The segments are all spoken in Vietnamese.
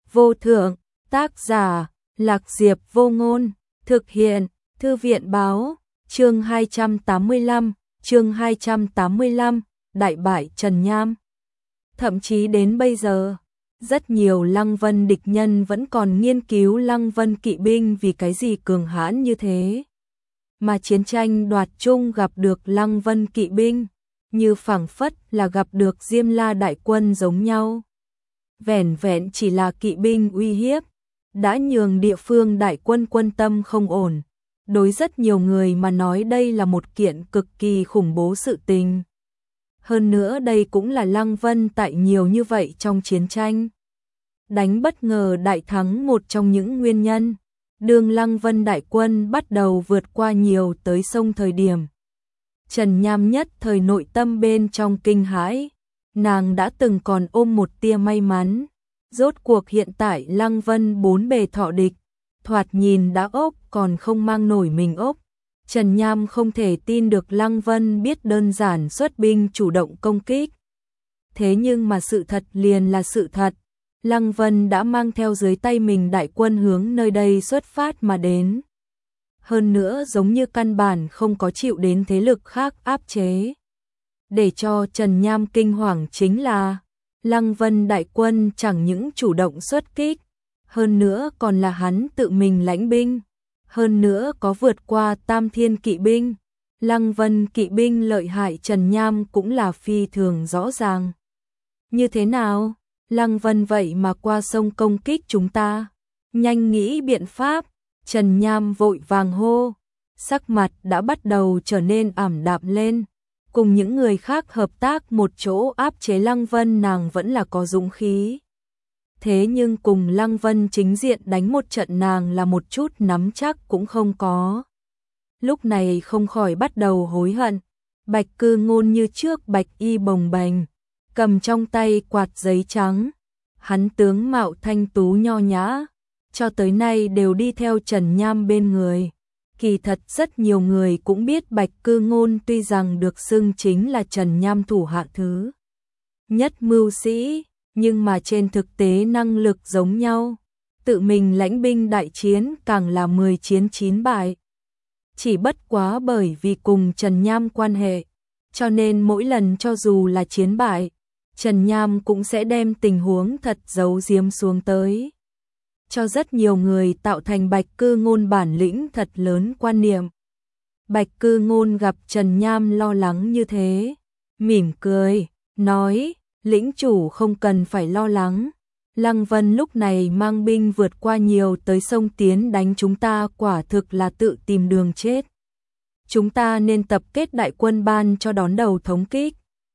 vô thượng, tác giả, Lạc Diệp Vô Ngôn, thực hiện, Thư viện báo, chương 285, đại bại Trần Nham. Thậm chí đến bây giờ, rất nhiều Lăng Vân địch nhân vẫn còn nghiên cứu Lăng Vân kỵ binh vì cái gì cường hãn như thế. Mà chiến tranh đoạt chung gặp được Lăng Vân kỵ binh, như phảng phất là gặp được Diêm La đại quân giống nhau. Vẻn vẹn chỉ là kỵ binh uy hiếp, đã nhường địa phương đại quân quân tâm không ổn. Đối rất nhiều người mà nói đây là một kiện cực kỳ khủng bố sự tình. Hơn nữa đây cũng là Lăng Vân tại nhiều như vậy trong chiến tranh. Đánh bất ngờ đại thắng một trong những nguyên nhân. Đường Lăng Vân đại quân bắt đầu vượt qua nhiều tới sông thời điểm. Trần Nham nhất thời nội tâm bên trong kinh hãi. Nàng đã từng còn ôm một tia may mắn. Rốt cuộc hiện tại Lăng Vân bốn bề thọ địch. Thoạt nhìn đã ốc còn không mang nổi mình ốc. Trần Nham không thể tin được Lăng Vân biết đơn giản xuất binh chủ động công kích. Thế nhưng mà sự thật liền là sự thật. Lăng Vân đã mang theo dưới tay mình đại quân hướng nơi đây xuất phát mà đến. Hơn nữa giống như căn bản không có chịu đến thế lực khác áp chế. Để cho Trần Nham kinh hoàng chính là Lăng Vân đại quân chẳng những chủ động xuất kích, hơn nữa còn là hắn tự mình lãnh binh, hơn nữa có vượt qua Tam Thiên kỵ binh. Lăng Vân kỵ binh lợi hại Trần Nham cũng là phi thường rõ ràng. Như thế nào? Lăng Vân vậy mà qua sông công kích chúng ta. Nhanh nghĩ biện pháp. Trần Nham vội vàng hô. Sắc mặt đã bắt đầu trở nên ảm đạm lên. Cùng những người khác hợp tác một chỗ áp chế Lăng Vân nàng vẫn là có dũng khí. Thế nhưng cùng Lăng Vân chính diện đánh một trận nàng là một chút nắm chắc cũng không có. Lúc này không khỏi bắt đầu hối hận. Bạch Cư Ngôn như trước bạch y bồng bềnh, cầm trong tay quạt giấy trắng. Hắn tướng mạo thanh tú nho nhã, cho tới nay đều đi theo Trần Nham bên người. Kỳ thật rất nhiều người cũng biết Bạch Cư Ngôn tuy rằng được xưng chính là Trần Nham thủ hạ thứ nhất mưu sĩ, nhưng mà trên thực tế năng lực giống nhau. Tự mình lãnh binh đại chiến càng là 10 chiến 9 bại. Chỉ bất quá bởi vì cùng Trần Nham quan hệ, cho nên mỗi lần cho dù là chiến bại, Trần Nham cũng sẽ đem tình huống thật giấu giếm xuống tới. Cho rất nhiều người tạo thành Bạch Cư Ngôn bản lĩnh thật lớn quan niệm. Bạch Cư Ngôn gặp Trần Nham lo lắng như thế, mỉm cười, nói, lĩnh chủ không cần phải lo lắng. Lăng Vân lúc này mang binh vượt qua nhiều tới sông tiến đánh chúng ta quả thực là tự tìm đường chết. Chúng ta nên tập kết đại quân ban cho đón đầu thống kích.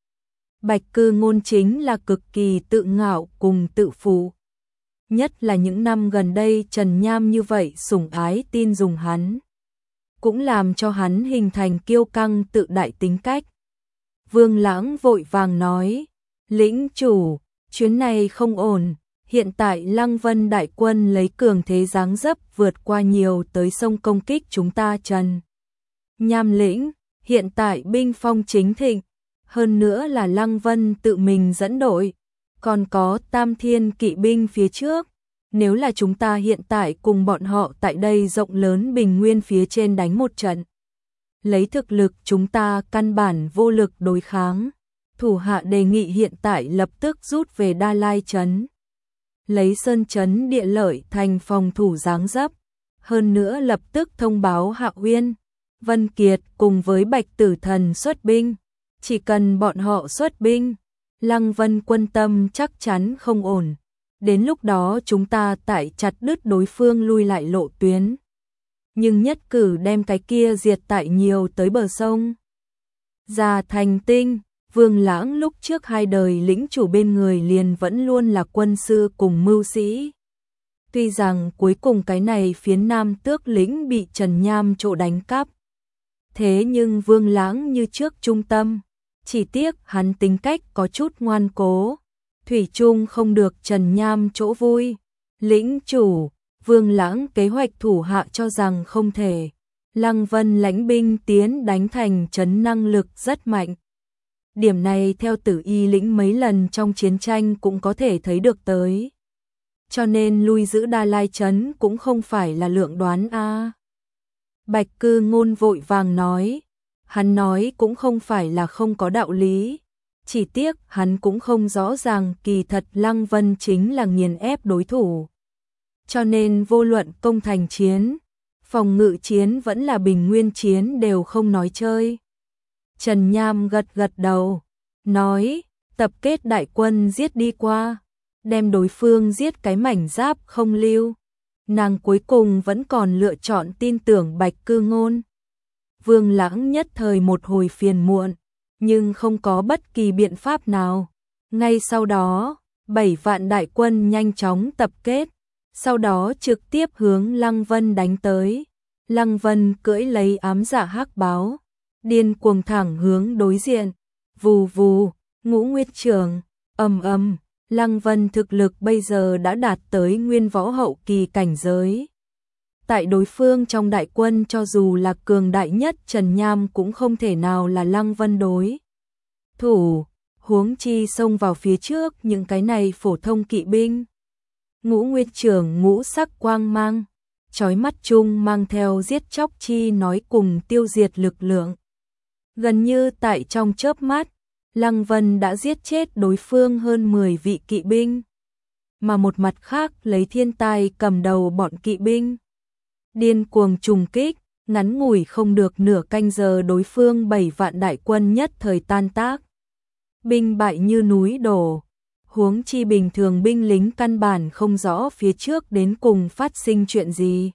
Bạch Cư Ngôn chính là cực kỳ tự ngạo cùng tự phụ. Nhất là những năm gần đây Trần Nham như vậy sủng ái tin dùng hắn. Cũng làm cho hắn hình thành kiêu căng tự đại tính cách. Vương Lãng vội vàng nói, lĩnh chủ, chuyến này không ổn. Hiện tại Lăng Vân đại quân lấy cường thế giáng dấp vượt qua nhiều tới sông công kích chúng ta Trần Nham lĩnh. Hiện tại binh phong chính thịnh. Hơn nữa là Lăng Vân tự mình dẫn đội, còn có Tam Thiên kỵ binh phía trước. Nếu là chúng ta hiện tại cùng bọn họ tại đây rộng lớn bình nguyên phía trên đánh một trận, lấy thực lực chúng ta căn bản vô lực đối kháng. Thủ hạ đề nghị hiện tại lập tức rút về Đa Lai trấn, lấy Sơn trấn địa lợi thành phòng thủ giáng dấp. Hơn nữa lập tức thông báo Hạ Uyên, Vân Kiệt cùng với Bạch Tử Thần xuất binh. Chỉ cần bọn họ xuất binh, Lăng Vân quân tâm chắc chắn không ổn. Đến lúc đó chúng ta tại chặt đứt đối phương lui lại lộ tuyến. Nhưng nhất cử đem cái kia diệt tại nhiều tới bờ sông. Già Thành Tinh, Vương Lãng lúc trước hai đời lĩnh chủ bên người liền vẫn luôn là quân sư cùng mưu sĩ. Tuy rằng cuối cùng cái này phiến Nam Tước lĩnh bị Trần Nham trộm đánh cắp. Thế nhưng Vương Lãng như trước trung tâm. Chỉ tiếc hắn tính cách có chút ngoan cố, thủy chung không được Trần Nham chỗ vui. Lĩnh chủ, Vương Lãng kế hoạch thủ hạ cho rằng không thể. Lăng Vân lãnh binh tiến đánh thành trấn năng lực rất mạnh. Điểm này theo Tử Y lĩnh mấy lần trong chiến tranh cũng có thể thấy được tới. cho nên lui giữ Đa Lai Trấn cũng không phải là lượng đoán a. Bạch Cư Ngôn vội vàng nói, hắn nói cũng không phải là không có đạo lý, chỉ tiếc hắn cũng không rõ ràng kỳ thật Lăng Vân chính là nghiền ép đối thủ. Cho nên vô luận công thành chiến, phòng ngự chiến vẫn là bình nguyên chiến đều không nói chơi. Trần Nham gật gật đầu, nói, tập kết đại quân giết đi qua, đem đối phương giết cái mảnh giáp không lưu. Nàng cuối cùng vẫn còn lựa chọn tin tưởng Bạch Cư Ngôn. Vương Lãng nhất thời một hồi phiền muộn, nhưng không có bất kỳ biện pháp nào. Ngay sau đó, 7 vạn đại quân nhanh chóng tập kết, sau đó trực tiếp hướng Lăng Vân đánh tới. Lăng Vân cưỡi lấy ám dạ hắc báo, điên cuồng thẳng hướng đối diện. Vù vù, Ngũ Nguyệt Trường, ầm ầm, Lăng Vân thực lực bây giờ đã đạt tới nguyên võ hậu kỳ cảnh giới. Tại đối phương trong đại quân cho dù là cường đại nhất Trần Nham cũng không thể nào là Lăng Vân đối thủ, huống chi xông vào phía trước những cái này phổ thông kỵ binh. Ngũ Nguyệt Trường ngũ sắc quang mang, chói mắt chung mang theo giết chóc chi nói cùng tiêu diệt lực lượng. Gần như tại trong chớp mắt, Lăng Vân đã giết chết đối phương hơn 10 vị kỵ binh. Mà một mặt khác lấy Thiên Tai cầm đầu bọn kỵ binh. Điên cuồng trùng kích, ngắn ngủi không được nửa canh giờ đối phương 7 vạn đại quân nhất thời tan tác. Binh bại như núi đổ, huống chi bình thường binh lính căn bản không rõ phía trước đến cùng phát sinh chuyện gì.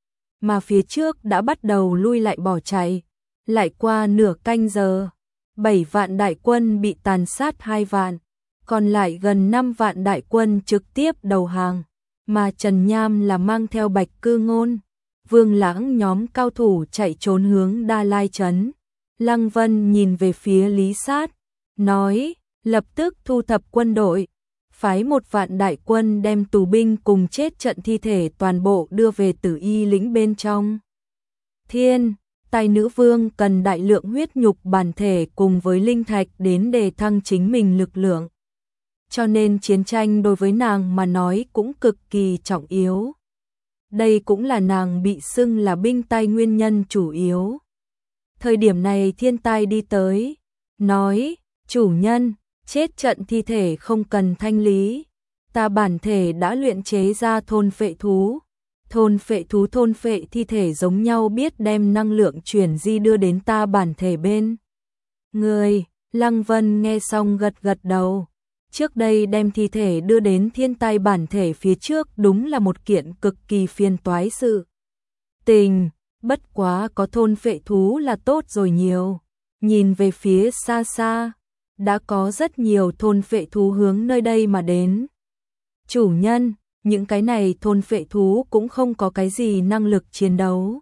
Mà phía trước đã bắt đầu lui lại bỏ chạy, lại qua nửa canh giờ. 7 vạn đại quân bị tàn sát 2 vạn, còn lại gần 5 vạn đại quân trực tiếp đầu hàng, mà Trần Nham là mang theo Bạch Cư Ngôn, Vương Lãng nhóm cao thủ chạy trốn hướng Đa Lai Trấn. Lăng Vân nhìn về phía Lý Sát, nói, lập tức thu thập quân đội, phái 1 vạn đại quân đem tù binh cùng chết trận thi thể toàn bộ đưa về Tử Y lĩnh bên trong. Thiên Tai nữ vương cần đại lượng huyết nhục bản thể cùng với linh thạch đến để thăng chính mình lực lượng. Cho nên chiến tranh đối với nàng mà nói cũng cực kỳ trọng yếu. Đây cũng là nàng bị xưng là binh tai nguyên nhân chủ yếu. Thời điểm này Thiên Tai đi tới, nói, chủ nhân, chết trận thi thể không cần thanh lý. Ta bản thể đã luyện chế ra thôn phệ thú. Thôn phệ thi thể giống nhau biết đem năng lượng chuyển di đưa đến ta bản thể bên người. Lăng Vân nghe xong gật gật đầu. Trước đây đem thi thể đưa đến Thiên Tai bản thể phía trước đúng là một kiện cực kỳ phiền toái sự tình, bất quá có thôn phệ thú là tốt rồi nhiều. Nhìn về phía xa xa, đã có rất nhiều thôn phệ thú hướng nơi đây mà đến. Chủ nhân, những cái này thôn phệ thú cũng không có cái gì năng lực chiến đấu.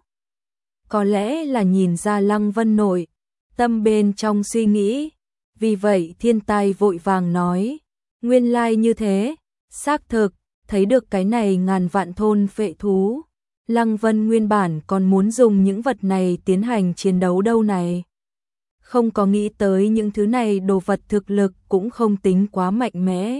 Có lẽ là nhìn ra Lăng Vân nội tâm bên trong suy nghĩ. Vì vậy Thiên Tai vội vàng nói, nguyên lai như thế, xác thực, thấy được cái này ngàn vạn thôn phệ thú. Lăng Vân nguyên bản còn muốn dùng những vật này tiến hành chiến đấu đâu này. Không có nghĩ tới những thứ này đồ vật thực lực cũng không tính quá mạnh mẽ.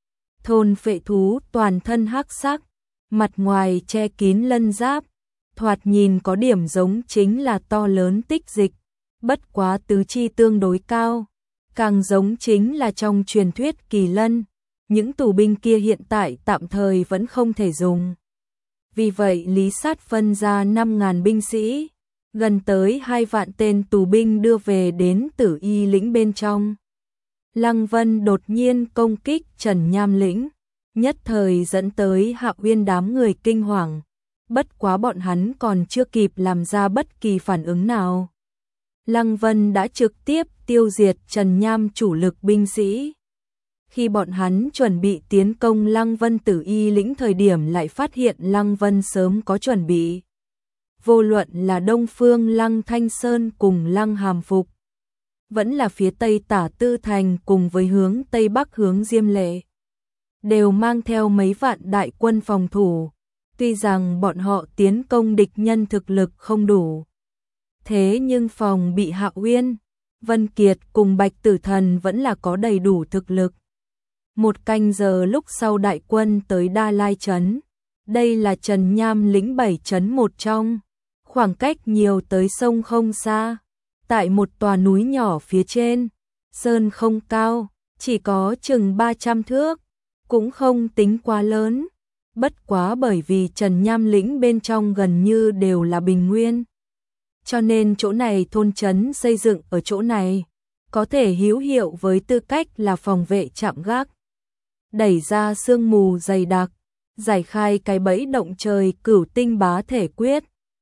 Thôn phệ thú toàn thân hắc sắc, mặt ngoài che kín lân giáp, thoạt nhìn có điểm giống chính là to lớn tích dịch, bất quá tứ chi tương đối cao, càng giống chính là trong truyền thuyết kỳ lân. Những tù binh kia hiện tại tạm thời vẫn không thể dùng. Vì vậy Lý Sát phân ra 5.000 binh sĩ, gần tới 2 vạn tên tù binh đưa về đến Tử Y lĩnh bên trong. Lăng Vân đột nhiên công kích Trần Nham lĩnh, nhất thời dẫn tới Hạ Uyên đám người kinh hoàng, bất quá bọn hắn còn chưa kịp làm ra bất kỳ phản ứng nào. Lăng Vân đã trực tiếp tiêu diệt Trần Nham chủ lực binh sĩ. Khi bọn hắn chuẩn bị tiến công Lăng Vân Tử Y lĩnh thời điểm lại phát hiện Lăng Vân sớm có chuẩn bị. Vô luận là Đông Phương Lăng Thanh Sơn cùng Lăng Hàm Phục, vẫn là phía Tây Tả Tư Thành cùng với hướng Tây Bắc hướng Diêm Lệ, đều mang theo mấy vạn đại quân phòng thủ. Tuy rằng bọn họ tiến công địch nhân thực lực không đủ, thế nhưng phòng bị Hạ Uyên, Vân Kiệt cùng Bạch Tử Thần vẫn là có đầy đủ thực lực. 1 canh giờ lúc sau đại quân tới Đa Lai trấn. Đây là Trần Nham lĩnh 7 trấn một trong, khoảng cách nhiều tới sông không xa, tại một tòa núi nhỏ phía trên, sơn không cao, chỉ có chừng 300 thước, cũng không tính quá lớn, bất quá bởi vì Trần Nham lĩnh bên trong gần như đều là bình nguyên. Cho nên chỗ này thôn trấn xây dựng ở chỗ này, có thể hữu hiệu với tư cách là phòng vệ trạm gác. Đẩy ra sương mù dày đặc, giải khai cái bẫy động trời Cửu Tinh Bá Thể Quyết,